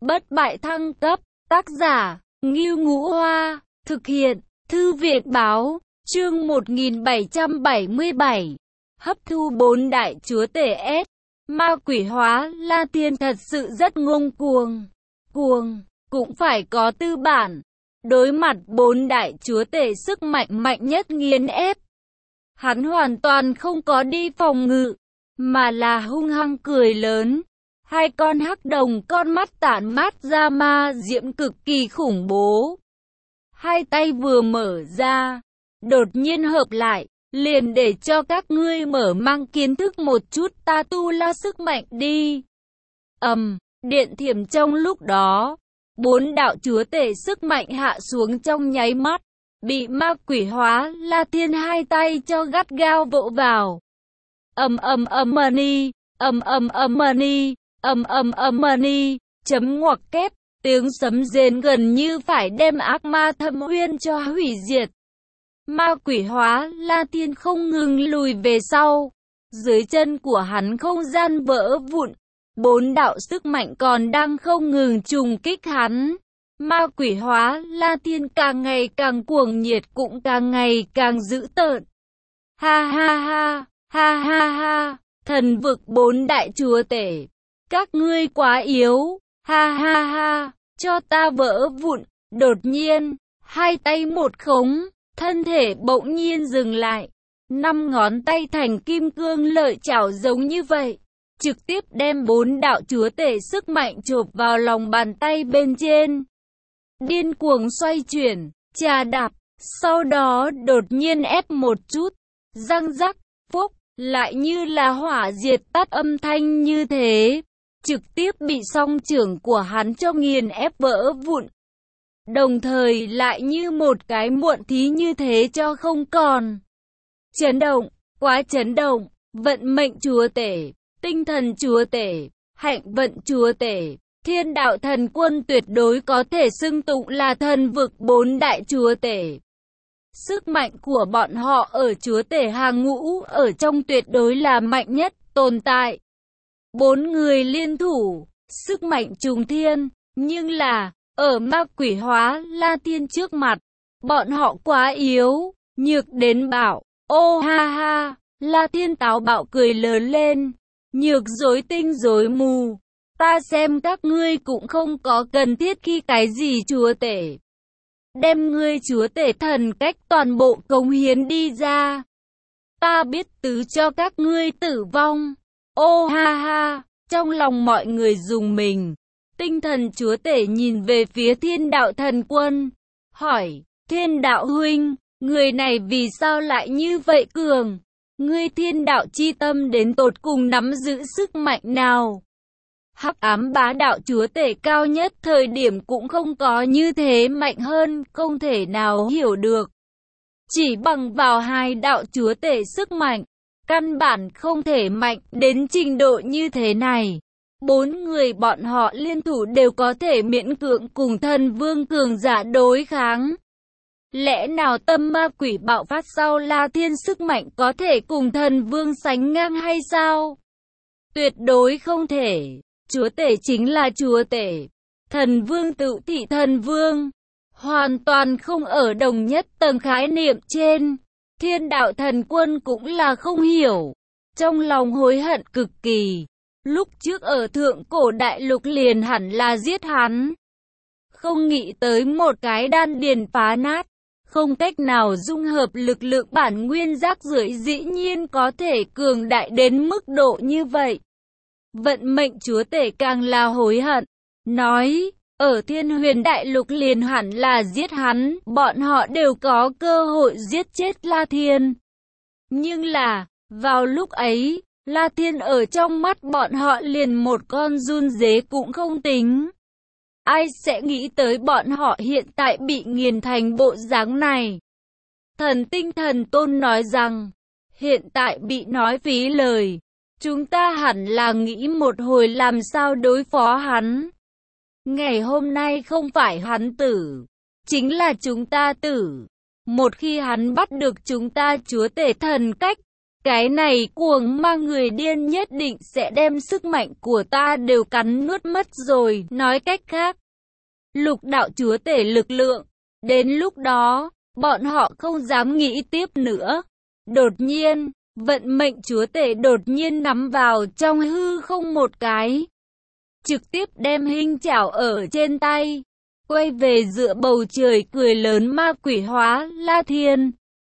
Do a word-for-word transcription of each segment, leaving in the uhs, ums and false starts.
Bất bại thăng cấp, tác giả, Ngưu Ngũ Hoa, thực hiện, Thư viện Báo, chương một nghìn bảy trăm bảy mươi bảy, hấp thu bốn đại chúa tể S, ma quỷ hóa, La Thiên thật sự rất ngông cuồng, cuồng, cũng phải có tư bản, đối mặt bốn đại chúa tể sức mạnh mạnh nhất nghiền ép. Hắn hoàn toàn không có đi phòng ngự, mà là hung hăng cười lớn. Hai con hắc đồng con mắt tản mát ra ma diễm cực kỳ khủng bố. Hai tay vừa mở ra, đột nhiên hợp lại, liền để cho các ngươi mở mang kiến thức một chút ta tu la sức mạnh đi. Ầm, điện thiểm trong lúc đó, bốn đạo chúa tể sức mạnh hạ xuống trong nháy mắt, bị ma quỷ hóa, La Thiên hai tay cho gắt gao vỗ vào. Ầm ầm ầm money, ầm ầm ầm money. Ầm ầm ầm money, chấm ngoặc kép, tiếng sấm rền gần như phải đem ác ma Thâm Uyên cho hủy diệt. Ma quỷ hóa, La Thiên không ngừng lùi về sau, dưới chân của hắn không gian vỡ vụn, bốn đạo sức mạnh còn đang không ngừng trùng kích hắn. Ma quỷ hóa, La Thiên càng ngày càng cuồng nhiệt cũng càng ngày càng dữ tợn. Ha ha ha, ha ha ha, thần vực bốn đại chúa tể. Các ngươi quá yếu, ha ha ha, cho ta vỡ vụn. Đột nhiên, hai tay một khống, thân thể bỗng nhiên dừng lại. Năm ngón tay thành kim cương lợi chảo giống như vậy, trực tiếp đem bốn đạo chúa tể sức mạnh chộp vào lòng bàn tay bên trên. Điên cuồng xoay chuyển, chà đạp, sau đó đột nhiên ép một chút, răng rắc, phốc, lại như là hỏa diệt tắt âm thanh như thế. Trực tiếp bị song trưởng của hắn cho nghiền ép vỡ vụn. Đồng thời lại như một cái muộn thí như thế cho không còn. Chấn động, quá chấn động, vận mệnh chúa tể, tinh thần chúa tể, hạnh vận chúa tể, thiên đạo thần quân tuyệt đối có thể xưng tụng là thần vực bốn đại chúa tể. Sức mạnh của bọn họ ở chúa tể hàng ngũ ở trong tuyệt đối là mạnh nhất tồn tại. Bốn người liên thủ, sức mạnh trùng thiên, nhưng là, ở ma quỷ hóa La Thiên trước mặt, bọn họ quá yếu, nhược đến bảo, ô ha ha, La Thiên táo bạo cười lớn lên, nhược dối tinh dối mù, ta xem các ngươi cũng không có cần thiết khi cái gì chúa tể. Đem ngươi chúa tể thần cách toàn bộ cống hiến đi ra, ta biết tứ cho các ngươi tử vong. Ô ha ha, trong lòng mọi người rùng mình, tinh thần chúa tể nhìn về phía thiên đạo thần quân, hỏi, thiên đạo huynh, người này vì sao lại như vậy cường? Ngươi thiên đạo chi tâm đến tột cùng nắm giữ sức mạnh nào? Hắc ám bá đạo chúa tể cao nhất thời điểm cũng không có như thế mạnh hơn, không thể nào hiểu được. Chỉ bằng vào hai đạo chúa tể sức mạnh, căn bản không thể mạnh đến trình độ như thế này. Bốn người bọn họ liên thủ đều có thể miễn cưỡng cùng thần vương cường giả đối kháng. Lẽ nào tâm ma quỷ bạo phát sau La Thiên sức mạnh có thể cùng thần vương sánh ngang hay sao? Tuyệt đối không thể. Chúa tể chính là chúa tể. Thần vương tự thị thần vương. Hoàn toàn không ở đồng nhất tầng khái niệm trên. Thiên đạo thần quân cũng là không hiểu, trong lòng hối hận cực kỳ, lúc trước ở thượng cổ đại lục liền hẳn là giết hắn. Không nghĩ tới một cái đan điền phá nát, không cách nào dung hợp lực lượng bản nguyên rác rưởi dĩ nhiên có thể cường đại đến mức độ như vậy. Vận mệnh chúa tể càng là hối hận, nói, ở thiên huyền đại lục liền hẳn là giết hắn, bọn họ đều có cơ hội giết chết La Thiên. Nhưng là, vào lúc ấy, La Thiên ở trong mắt bọn họ liền một con run dế cũng không tính. Ai sẽ nghĩ tới bọn họ hiện tại bị nghiền thành bộ dáng này? Thần tinh thần tôn nói rằng, hiện tại bị nói phí lời, chúng ta hẳn là nghĩ một hồi làm sao đối phó hắn. Ngày hôm nay không phải hắn tử, chính là chúng ta tử. Một khi hắn bắt được chúng ta chúa tể thần cách, Cái này cuồng ma người điên nhất định sẽ đem sức mạnh của ta đều cắn nuốt mất rồi. Nói cách khác, lục đạo chúa tể lực lượng. Đến lúc đó, bọn họ không dám nghĩ tiếp nữa. Đột nhiên, vận mệnh chúa tể đột nhiên nắm vào trong hư không một cái. Trực tiếp đem hình chảo ở trên tay. Quay về dựa bầu trời cười lớn ma quỷ hóa La Thiên.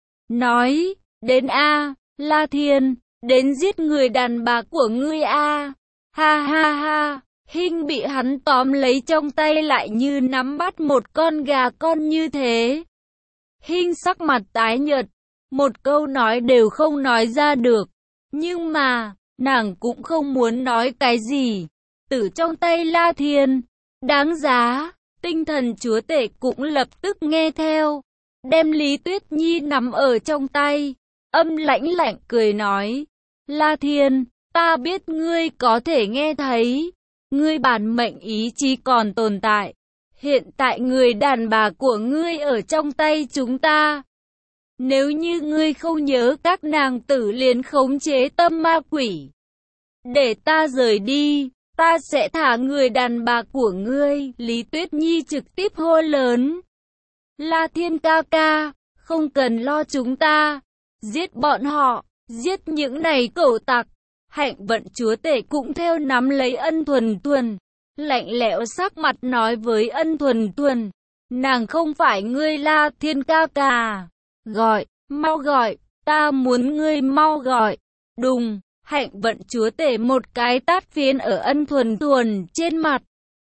Nói, đến a La Thiên, đến giết người đàn bà của ngươi a. Ha ha ha, hình bị hắn tóm lấy trong tay lại như nắm bắt một con gà con như thế. Hình sắc mặt tái nhợt, một câu nói đều không nói ra được. Nhưng mà, nàng cũng không muốn nói cái gì. Từ trong tay La Thiên, đáng giá, tinh thần chúa tể cũng lập tức nghe theo. Đem Lý Tuyết Nhi nắm ở trong tay. Âm lãnh lạnh cười nói, La Thiên, ta biết ngươi có thể nghe thấy, ngươi bản mệnh ý chí còn tồn tại. Hiện tại người đàn bà của ngươi ở trong tay chúng ta. Nếu như ngươi không nhớ các nàng tử liền khống chế tâm ma quỷ, để ta rời đi, ta sẽ thả người đàn bà của ngươi. Lý Tuyết Nhi trực tiếp hô lớn, La Thiên ca ca, không cần lo chúng ta. Giết bọn họ, giết những này cẩu tặc. Hạnh vận chúa tể cũng theo nắm lấy Ân Thuần Thuần. Lạnh lẽo sắc mặt nói với Ân Thuần Thuần, nàng không phải ngươi La Thiên ca ca. Gọi, mau gọi, ta muốn ngươi mau gọi. Đùng, hạnh vận chúa tể một cái tát phiến ở Ân Thuần Thuần trên mặt.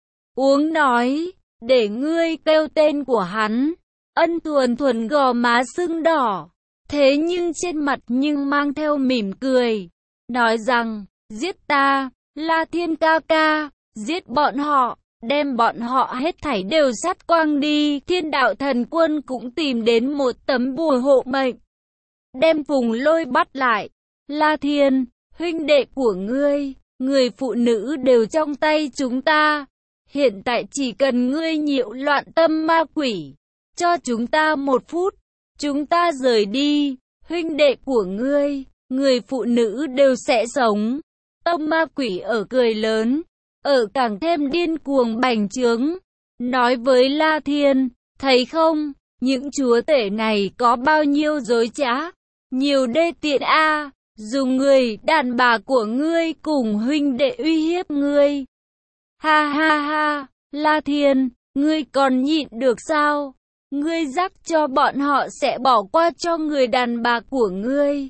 Uống nói, để ngươi kêu tên của hắn. Ân Thuần Thuần gò má sưng đỏ. Thế nhưng trên mặt nhưng mang theo mỉm cười. Nói rằng, giết ta, La Thiên ca ca, giết bọn họ, đem bọn họ hết thảy đều sát quang đi. Thiên đạo thần quân cũng tìm đến một tấm bùa hộ mệnh. Đem Phùng Lôi bắt lại. La Thiên, huynh đệ của ngươi, người phụ nữ đều trong tay chúng ta. Hiện tại chỉ cần ngươi nhiễu loạn tâm ma quỷ. Cho chúng ta một phút. Chúng ta rời đi, huynh đệ của ngươi, người phụ nữ đều sẽ sống. Tâm ma quỷ ở cười lớn, ở càng thêm điên cuồng bành trướng. Nói với La Thiên, thấy không, những chúa tể này có bao nhiêu dối trá, nhiều đê tiện a, dùng người đàn bà của ngươi cùng huynh đệ uy hiếp ngươi. Ha ha ha, La Thiên, ngươi còn nhịn được sao? Ngươi rắc cho bọn họ sẽ bỏ qua cho người đàn bà của ngươi.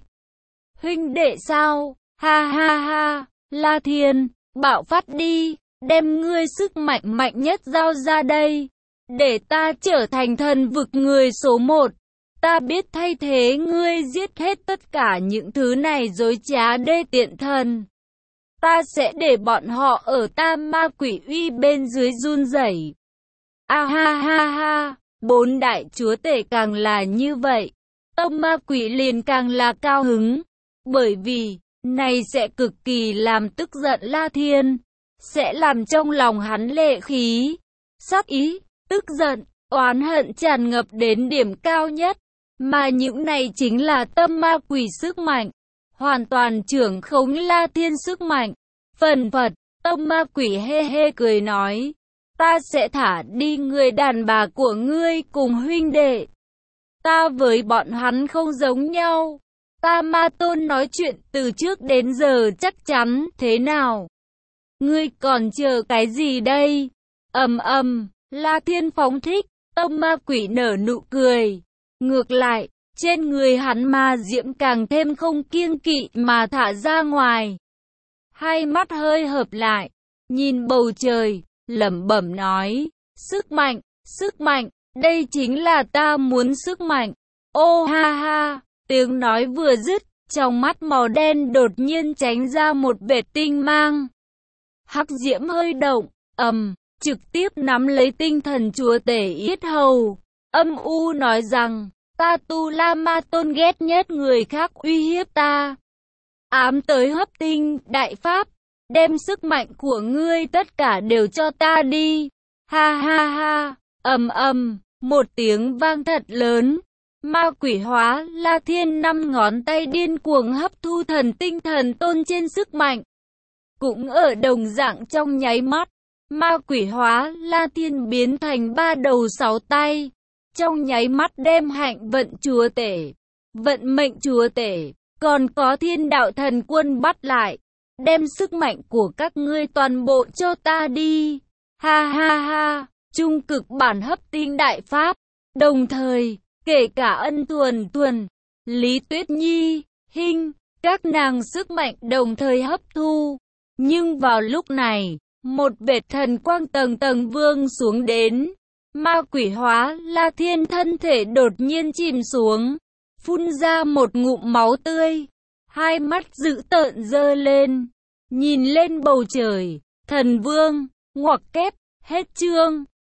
Huynh đệ sao? Ha ha ha, La Thiên, bạo phát đi, đem ngươi sức mạnh mạnh nhất giao ra đây. Để ta trở thành thần vực người số một. Ta biết thay thế ngươi giết hết tất cả những thứ này dối trá đê tiện thần. Ta sẽ để bọn họ ở tam ma quỷ uy bên dưới run rẩy. A ha ha ha. Bốn đại chúa tể càng là như vậy, tâm ma quỷ liền càng là cao hứng, bởi vì, này sẽ cực kỳ làm tức giận La Thiên, sẽ làm trong lòng hắn lệ khí, sát ý, tức giận, oán hận tràn ngập đến điểm cao nhất, mà những này chính là tâm ma quỷ sức mạnh, hoàn toàn trưởng khống La Thiên sức mạnh. Phần phật, tâm ma quỷ hê hê cười nói, ta sẽ thả đi người đàn bà của ngươi cùng huynh đệ. Ta với bọn hắn không giống nhau. Ta Ma Tôn nói chuyện từ trước đến giờ chắc chắn, thế nào? Ngươi còn chờ cái gì đây? Ầm ầm, La Thiên phóng thích, tâm ma quỷ nở nụ cười. Ngược lại, trên người hắn ma diễm càng thêm không kiêng kỵ mà thả ra ngoài. Hai mắt hơi hợp lại, nhìn bầu trời, lẩm bẩm nói, sức mạnh, sức mạnh, đây chính là ta muốn sức mạnh. Ô ha ha, tiếng nói vừa dứt, trong mắt màu đen đột nhiên tránh ra một vệt tinh mang. Hắc diễm hơi động, ầm, trực tiếp nắm lấy tinh thần chúa tể yết hầu. Âm u nói rằng, ta Tu La Ma Tôn ghét nhất người khác uy hiếp ta. Ám tới hấp tinh, đại pháp, đem sức mạnh của ngươi tất cả đều cho ta đi. Ha ha ha, ầm ầm, một tiếng vang thật lớn. Ma quỷ hóa La Thiên năm ngón tay điên cuồng hấp thu thần tinh thần tôn trên sức mạnh. Cũng ở đồng dạng trong nháy mắt, ma quỷ hóa La Thiên biến thành ba đầu sáu tay. Trong nháy mắt đem hạnh vận chúa tể, vận mệnh chúa tể, còn có thiên đạo thần quân bắt lại. Đem sức mạnh của các ngươi toàn bộ cho ta đi. Ha ha ha, trung cực bản hấp tinh đại pháp. Đồng thời, kể cả Ân Thuần Thuần, Lý Tuyết Nhi, Hinh, các nàng sức mạnh đồng thời hấp thu. Nhưng vào lúc này, một vệt thần quang tầng tầng vương xuống đến. Ma quỷ hóa La Thiên thân thể đột nhiên chìm xuống, phun ra một ngụm máu tươi, hai mắt dữ tợn giơ lên, nhìn lên bầu trời. Thần vương, ngoặc kép, hết chương.